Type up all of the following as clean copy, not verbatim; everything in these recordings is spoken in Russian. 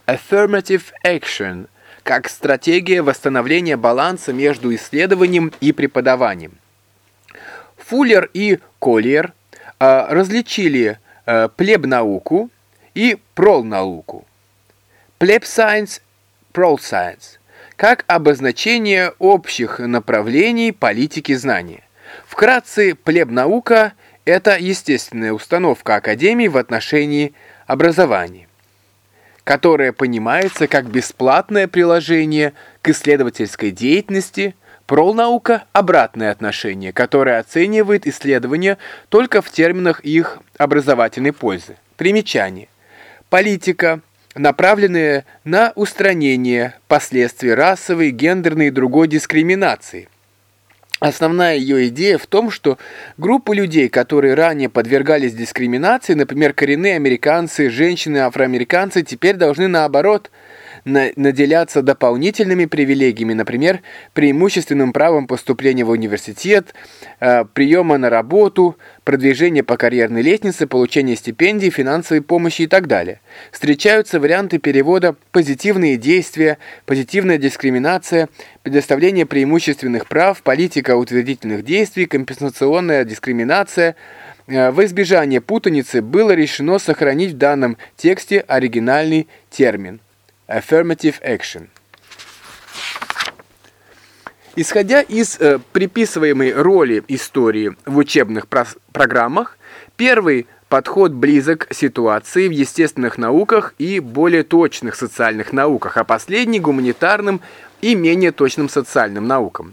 Affirmative action как стратегия восстановления баланса между исследованием и преподаванием. Фуллер и Коллиер различили плебнауку и пролнауку. Pleb science, prol science как обозначение общих направлений политики знания. Вкратце, плебнаука – это естественная установка академии в отношении образования, которая понимается как бесплатное приложение к исследовательской деятельности. Пролнаука – обратное отношение, которое оценивает исследования только в терминах их образовательной пользы. Примечание. Политика, направленная на устранение последствий расовой, гендерной и другой дискриминации. Основная ее идея в том, что группы людей, которые ранее подвергались дискриминации, например, коренные американцы, женщины, афроамериканцы, теперь должны, наоборот, наделяться дополнительными привилегиями, например, преимущественным правом поступления в университет, приема на работу, продвижения по карьерной лестнице, получения стипендий, финансовой помощи и так далее. Встречаются варианты перевода «позитивные действия», «позитивная дискриминация», «предоставление преимущественных прав», «политика утвердительных действий», «компенсационная дискриминация». В избежание путаницы было решено сохранить в данном тексте оригинальный термин affirmative action. Исходя из приписываемой роли истории в учебных программах, первый подход близок к ситуации в естественных науках и более точных социальных науках, а последний – гуманитарным и менее точным социальным наукам.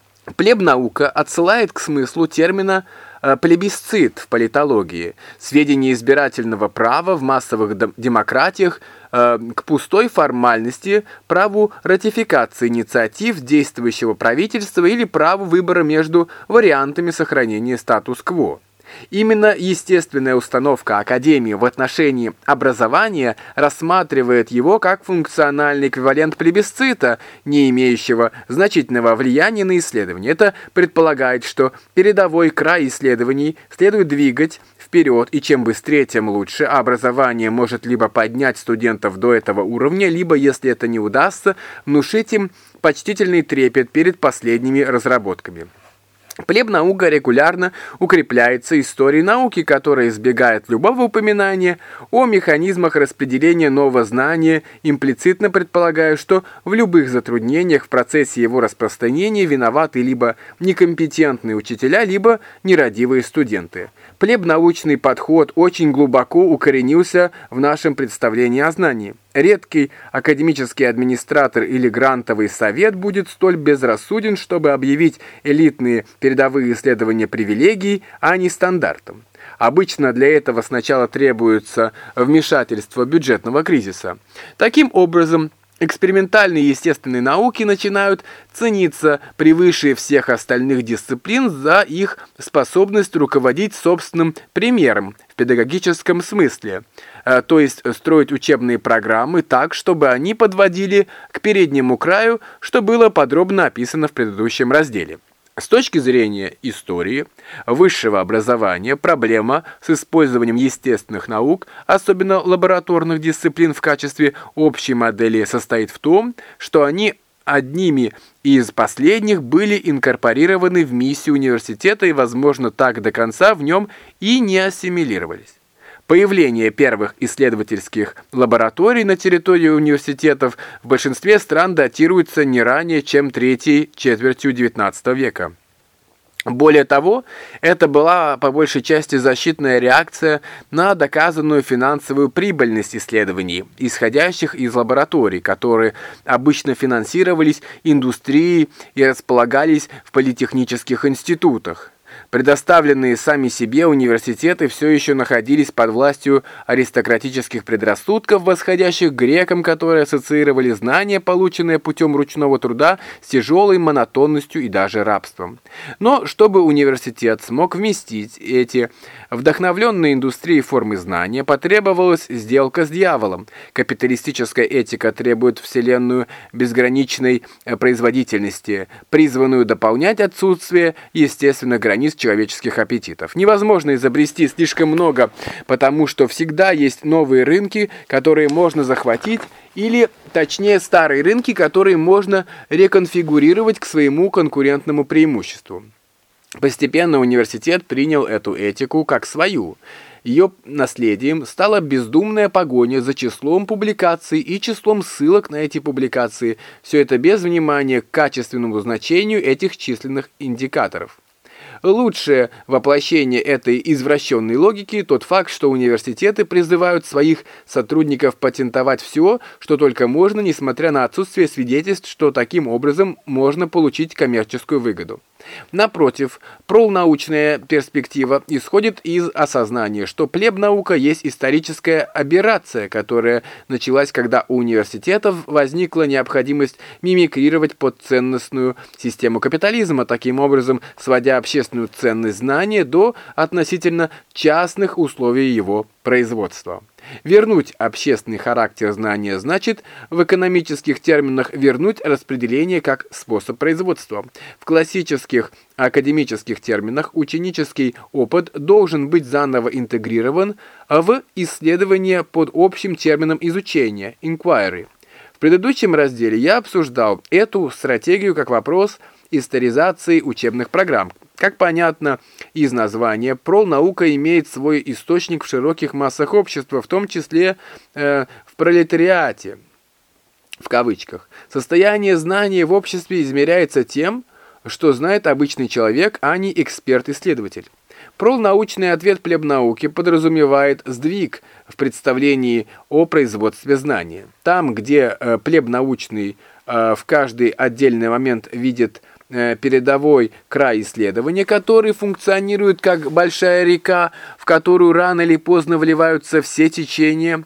Плебнаука отсылает к смыслу термина плебисцит в политологии, сведения избирательного права в массовых демократиях, к пустой формальности, праву ратификации инициатив действующего правительства или праву выбора между вариантами сохранения статус-кво. Именно естественная установка Академии в отношении образования рассматривает его как функциональный эквивалент плебисцита, не имеющего значительного влияния на исследование. Это предполагает, что передовой край исследований следует двигать вперед, и чем быстрее, тем лучше, а образование может либо поднять студентов до этого уровня, либо, если это не удастся, внушить им почтительный трепет перед последними разработками. Плебнаука регулярно укрепляется историей науки, которая избегает любого упоминания о механизмах распределения нового знания, имплицитно предполагая, что в любых затруднениях в процессе его распространения виноваты либо некомпетентные учителя, либо нерадивые студенты. Плебнаучный подход очень глубоко укоренился в нашем представлении о знании. Редкий академический администратор или грантовый совет будет столь безрассуден, чтобы объявить элитные передовые исследования привилегией, а не стандартом. Обычно для этого сначала требуется вмешательство бюджетного кризиса. Таким образом, экспериментальные естественные науки начинают цениться превыше всех остальных дисциплин за их способность руководить собственным примером в педагогическом смысле, то есть строить учебные программы так, чтобы они подводили к переднему краю, что было подробно описано в предыдущем разделе. С точки зрения истории высшего образования, проблема с использованием естественных наук, особенно лабораторных дисциплин в качестве общей модели, состоит в том, что они одними из последних были инкорпорированы в миссию университета и, возможно, так до конца в нем и не ассимилировались. Появление первых исследовательских лабораторий на территории университетов в большинстве стран датируется не ранее, чем третьей четвертью XIX века. Более того, это была по большей части защитная реакция на доказанную финансовую прибыльность исследований, исходящих из лабораторий, которые обычно финансировались индустрией и располагались в политехнических институтах. Предоставленные сами себе университеты все еще находились под властью аристократических предрассудков, восходящих к грекам, которые ассоциировали знания, полученные путем ручного труда, с тяжелой монотонностью и даже рабством. Но чтобы университет смог вместить эти вдохновленные индустрией формы знания, потребовалась сделка с дьяволом. Капиталистическая этика требует вселенную безграничной производительности, призванную дополнять отсутствие естественных границ человеческих аппетитов. Невозможно изобрести слишком много, потому что всегда есть новые рынки, которые можно захватить или, точнее, старые рынки, которые можно реконфигурировать к своему конкурентному преимуществу. Постепенно университет принял эту этику как свою. Ее наследием стала бездумная погоня за числом публикаций и числом ссылок на эти публикации, все это без внимания к качественному значению этих численных индикаторов. Лучшее воплощение этой извращенной логики – тот факт, что университеты призывают своих сотрудников патентовать все, что только можно, несмотря на отсутствие свидетельств, что таким образом можно получить коммерческую выгоду. Напротив, пронаучная перспектива исходит из осознания, что плебнаука есть историческая аберрация, которая началась, когда у университетов возникла необходимость мимикрировать под ценностную систему капитализма, таким образом сводя общественную ценность знания до относительно частных условий его производства. Вернуть общественный характер знания значит в экономических терминах вернуть распределение как способ производства. В классических академических терминах ученический опыт должен быть заново интегрирован в исследование под общим термином изучения – inquiry. В предыдущем разделе я обсуждал эту стратегию как вопрос историзации учебных программ. Как понятно из названия, пронаука имеет свой источник в широких массах общества, в том числе в пролетариате, в кавычках. Состояние знания в обществе измеряется тем, что знает обычный человек, а не эксперт-исследователь. Пронаучный ответ плебнауки подразумевает сдвиг в представлении о производстве знания. Там, где плебнаучный в каждый отдельный момент видит передовой край исследования, который функционирует как большая река, в которую рано или поздно вливаются все течения,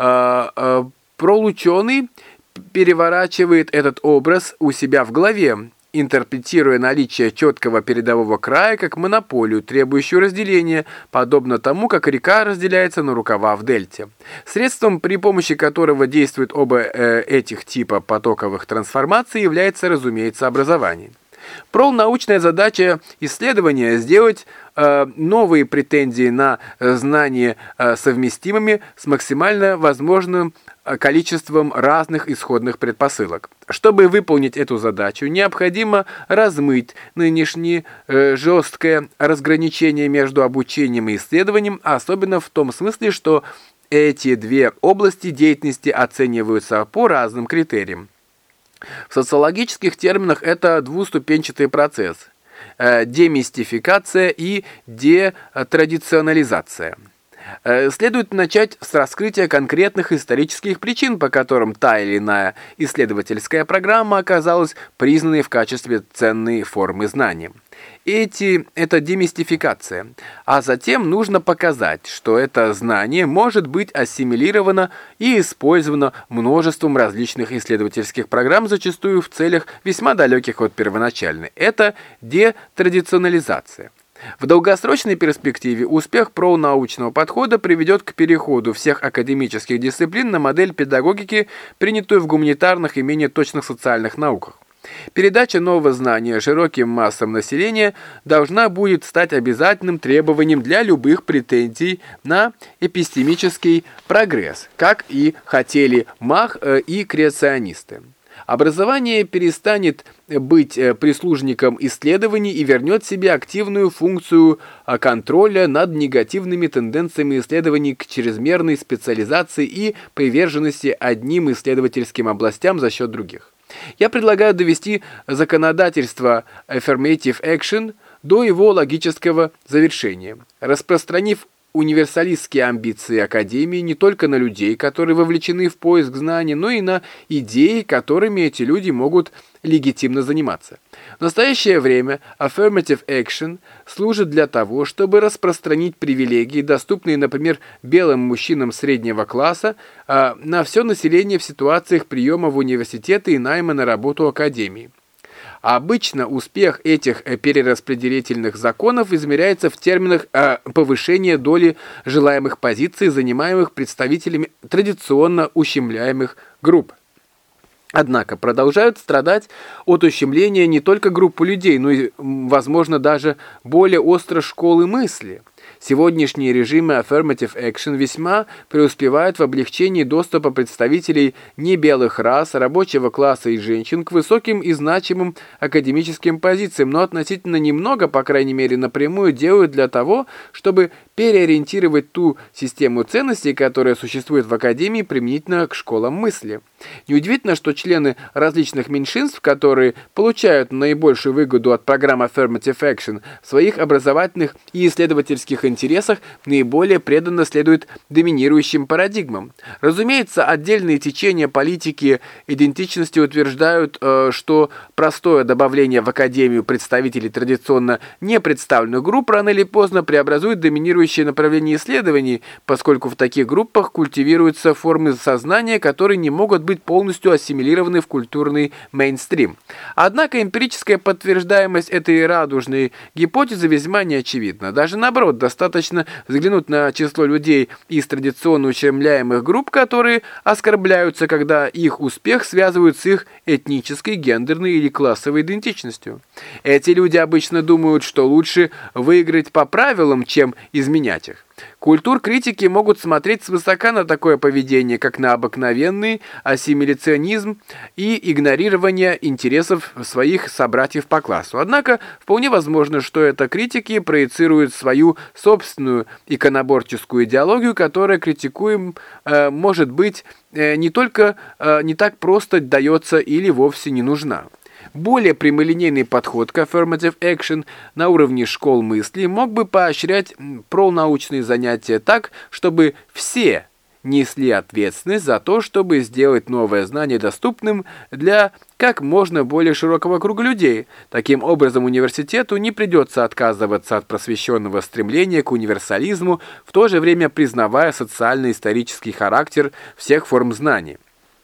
пролученый переворачивает этот образ у себя в голове, интерпретируя наличие четкого передового края как монополию, требующую разделения, подобно тому, как река разделяется на рукава в дельте. Средством, при помощи которого действуют оба этих типа потоковых трансформаций, является, разумеется, образование. Пронаучная задача исследования – сделать новые претензии на знания совместимыми с максимально возможным количеством разных исходных предпосылок. Чтобы выполнить эту задачу, необходимо размыть нынешнее жесткое разграничение между обучением и исследованием, особенно в том смысле, что эти две области деятельности оцениваются по разным критериям. В социологических терминах это двуступенчатый процесс – демистификация и детрадиционализация. Следует начать с раскрытия конкретных исторических причин, по которым та или иная исследовательская программа оказалась признанной в качестве ценной формы знания. Это демистификация. А затем нужно показать, что это знание может быть ассимилировано и использовано множеством различных исследовательских программ, зачастую в целях весьма далеких от первоначальной. Это детрадиционализация. В долгосрочной перспективе успех пронаучного подхода приведет к переходу всех академических дисциплин на модель педагогики, принятую в гуманитарных и менее точных социальных науках. Передача нового знания широким массам населения должна будет стать обязательным требованием для любых претензий на эпистемический прогресс, как и хотели Мах и креационисты. Образование перестанет быть прислужником исследований и вернет себе активную функцию контроля над негативными тенденциями исследований к чрезмерной специализации и приверженности одним исследовательским областям за счет других. Я предлагаю довести законодательство Affirmative Action до его логического завершения, распространив универсалистские амбиции Академии не только на людей, которые вовлечены в поиск знаний, но и на идеи, которыми эти люди могут легитимно заниматься. В настоящее время Affirmative Action служит для того, чтобы распространить привилегии, доступные, например, белым мужчинам среднего класса, на все население в ситуациях приема в университеты и найма на работу Академии. Обычно успех этих перераспределительных законов измеряется в терминах повышения доли желаемых позиций, занимаемых представителями традиционно ущемляемых групп. Однако продолжают страдать от ущемления не только группы людей, но и, возможно, даже более остро школы мысли. Сегодняшние режимы affirmative action весьма преуспевают в облегчении доступа представителей небелых рас, рабочего класса и женщин к высоким и значимым академическим позициям, но относительно немного, по крайней мере напрямую, делают для того, чтобы переориентировать ту систему ценностей, которая существует в Академии, применительно к школам мысли. Неудивительно, что члены различных меньшинств, которые получают наибольшую выгоду от программы Affirmative Action, в своих образовательных и исследовательских интересах наиболее преданно следуют доминирующим парадигмам. Разумеется, отдельные течения политики идентичности утверждают, что простое добавление в Академию представителей традиционно не представленных групп рано или поздно преобразует доминирующее направление исследований, поскольку в таких группах культивируются формы сознания, которые не могут быть полностью ассимилированы в культурный мейнстрим. Однако эмпирическая подтверждаемость этой радужной гипотезы весьма неочевидна. Даже наоборот, достаточно взглянуть на число людей из традиционно ущемляемых групп, которые оскорбляются, когда их успех связывают с их этнической, гендерной или классовой идентичностью. Эти люди обычно думают, что лучше выиграть по правилам, чем изменять их. Культур-критики могут смотреть свысока на такое поведение, как на обыкновенный ассимиляционизм и игнорирование интересов своих собратьев по классу. Однако, вполне возможно, что это критики проецируют свою собственную иконоборческую идеологию, которая критикуем, может быть, не так просто дается или вовсе не нужна. Более прямолинейный подход к affirmative action на уровне школ мысли мог бы поощрять пронаучные занятия так, чтобы все несли ответственность за то, чтобы сделать новое знание доступным для как можно более широкого круга людей. Таким образом, университету не придется отказываться от просвещенного стремления к универсализму, в то же время признавая социально-исторический характер всех форм знаний.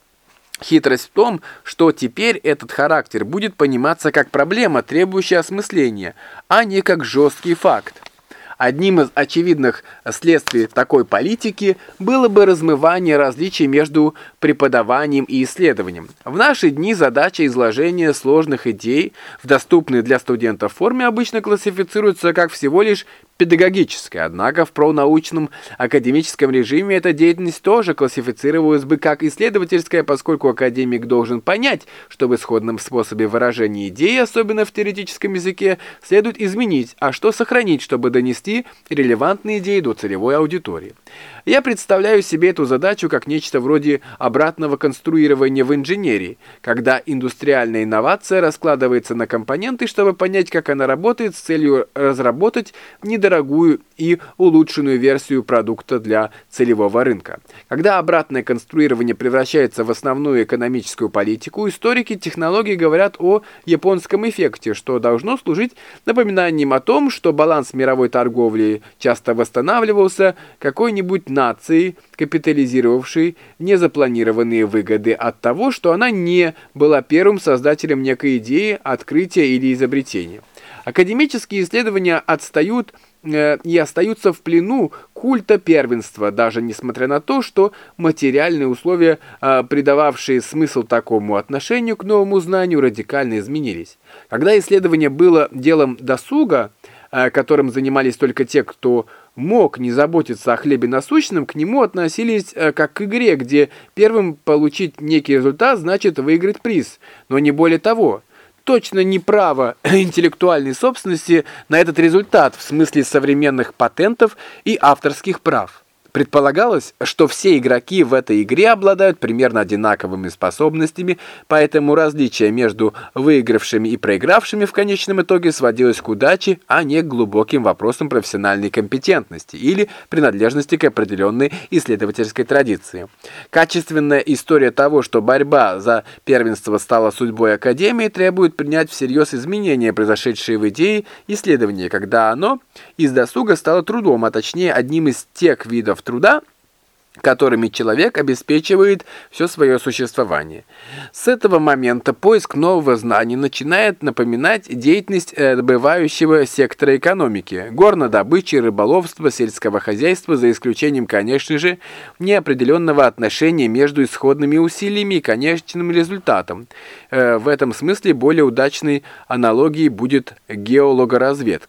Хитрость в том, что теперь этот характер будет пониматься как проблема, требующая осмысления, а не как жесткий факт. Одним из очевидных следствий такой политики было бы размывание различий между преподаванием и исследованием. В наши дни задача изложения сложных идей в доступной для студентов форме обычно классифицируется как всего лишь педагогическая, однако в пронаучном академическом режиме эта деятельность тоже классифицировалась бы как исследовательская, поскольку академик должен понять, что в исходном способе выражения идеи, особенно в теоретическом языке, следует изменить, а что сохранить, чтобы донести релевантные идеи до целевой аудитории. Я представляю себе эту задачу как нечто вроде обратного конструирования в инженерии, когда индустриальная инновация раскладывается на компоненты, чтобы понять, как она работает, с целью разработать недорогую и улучшенную версию продукта для целевого рынка. Когда обратное конструирование превращается в основную экономическую политику, историки технологий говорят о японском эффекте, что должно служить напоминанием о том, что баланс мировой торговли часто восстанавливался какой-нибудь нацией, капитализировавшей незапланированные выгоды от того, что она не была первым создателем некой идеи, открытия или изобретения. Академические исследования отстают и остаются в плену культа первенства, даже несмотря на то, что материальные условия, придававшие смысл такому отношению к новому знанию, радикально изменились. Когда исследование было делом досуга, которым занимались только те, кто мог не заботиться о хлебе насущном, к нему относились как к игре, где первым получить некий результат значит выиграть приз, но не более того. Точно не право интеллектуальной собственности на этот результат в смысле современных патентов и авторских прав. Предполагалось, что все игроки в этой игре обладают примерно одинаковыми способностями, поэтому различие между выигравшими и проигравшими в конечном итоге сводилось к удаче, а не к глубоким вопросам профессиональной компетентности или принадлежности к определенной исследовательской традиции. Качественная история того, что борьба за первенство стала судьбой Академии, требует принять всерьез изменения, произошедшие в идее исследования, когда оно из досуга стало трудом, а точнее одним из тех видов труда, которыми человек обеспечивает все свое существование. С этого момента поиск нового знания начинает напоминать деятельность добывающего сектора экономики, горнодобычи, рыболовства, сельского хозяйства, за исключением, конечно же, неопределенного отношения между исходными усилиями и конечным результатом. В этом смысле более удачной аналогией будет геологоразведка.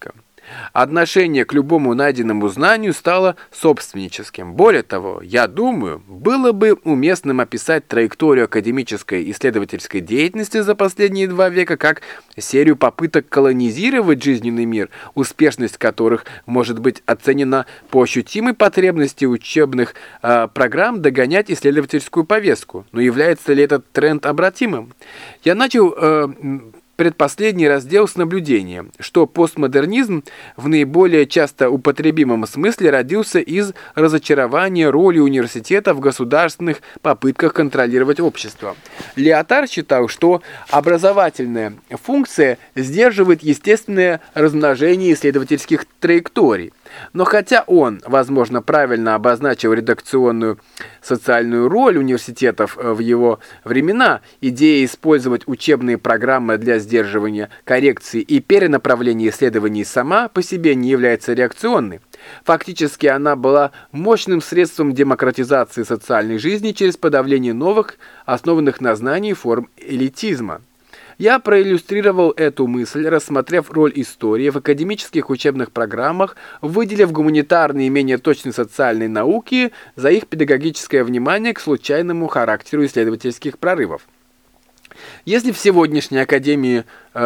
Отношение к любому найденному знанию стало собственническим. Более того, я думаю, было бы уместным описать траекторию академической исследовательской деятельности за последние 2 века как серию попыток колонизировать жизненный мир, успешность которых может быть оценена по ощутимой потребности учебных программ догонять исследовательскую повестку. Но является ли этот тренд обратимым? Я начал предпоследний раздел с наблюдения, что постмодернизм в наиболее часто употребимом смысле родился из разочарования роли университета в государственных попытках контролировать общество. Лиотар считал, что образовательная функция сдерживает естественное размножение исследовательских траекторий. Но хотя он, возможно, правильно обозначил редакционную социальную роль университетов в его времена, идея использовать учебные программы для сдерживания, коррекции и перенаправления исследований сама по себе не является реакционной. Фактически она была мощным средством демократизации социальной жизни через подавление новых, основанных на знании форм элитизма. Я проиллюстрировал эту мысль, рассмотрев роль истории в академических учебных программах, выделив гуманитарные и менее точные социальные науки за их педагогическое внимание к случайному характеру исследовательских прорывов. Если в сегодняшней академии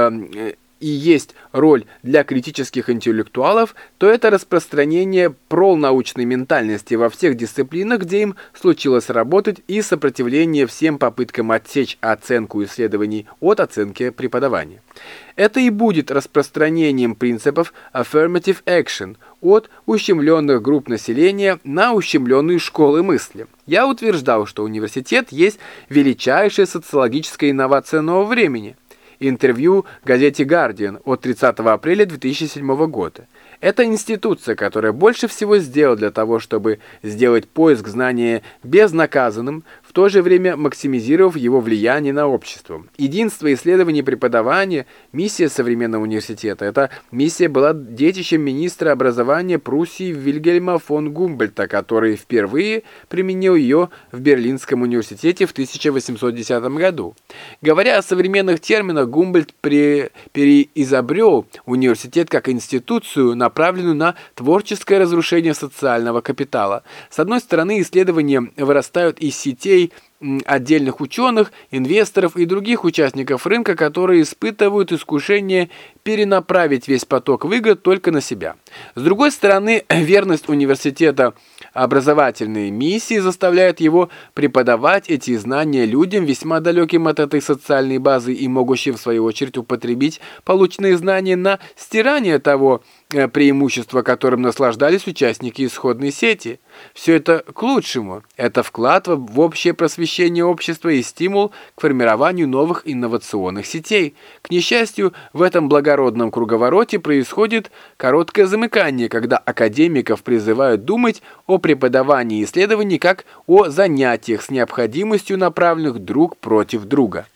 и есть роль для критических интеллектуалов, то это распространение пролнаучной ментальности во всех дисциплинах, где им случилось работать, и сопротивление всем попыткам отсечь оценку исследований от оценки преподавания. Это и будет распространением принципов affirmative action от ущемленных групп населения на ущемленные школы мысли. Я утверждал, что университет есть величайшая социологическая инновация нового времени. Интервью газете «Гардиан» от 30 апреля 2007 года. Это институция, которая больше всего сделала для того, чтобы сделать поиск знания безнаказанным, в то же время максимизировав его влияние на общество. Единство исследований и преподавания, миссия современного университета. Эта миссия была детищем министра образования Пруссии Вильгельма фон Гумбольдта, который впервые применил ее в Берлинском университете в 1810 году. Говоря о современных терминах, Гумбольдт переизобрел университет как институцию, направленную на творческое разрушение социального капитала. С одной стороны, исследования вырастают из сетей отдельных ученых, инвесторов и других участников рынка, которые испытывают искушение перенаправить весь поток выгод только на себя. С другой стороны, верность университета образовательной миссии заставляет его преподавать эти знания людям, весьма далеким от этой социальной базы и могущим в свою очередь употребить полученные знания на стирание того преимущества, которым наслаждались участники исходной сети. Все это к лучшему. Это вклад в общее просвещение общества и стимул к формированию новых инновационных сетей. К несчастью, в этом благородном круговороте происходит короткое замыкание, когда академиков призывают думать о преподавании исследований как о занятиях с необходимостью направленных друг против друга.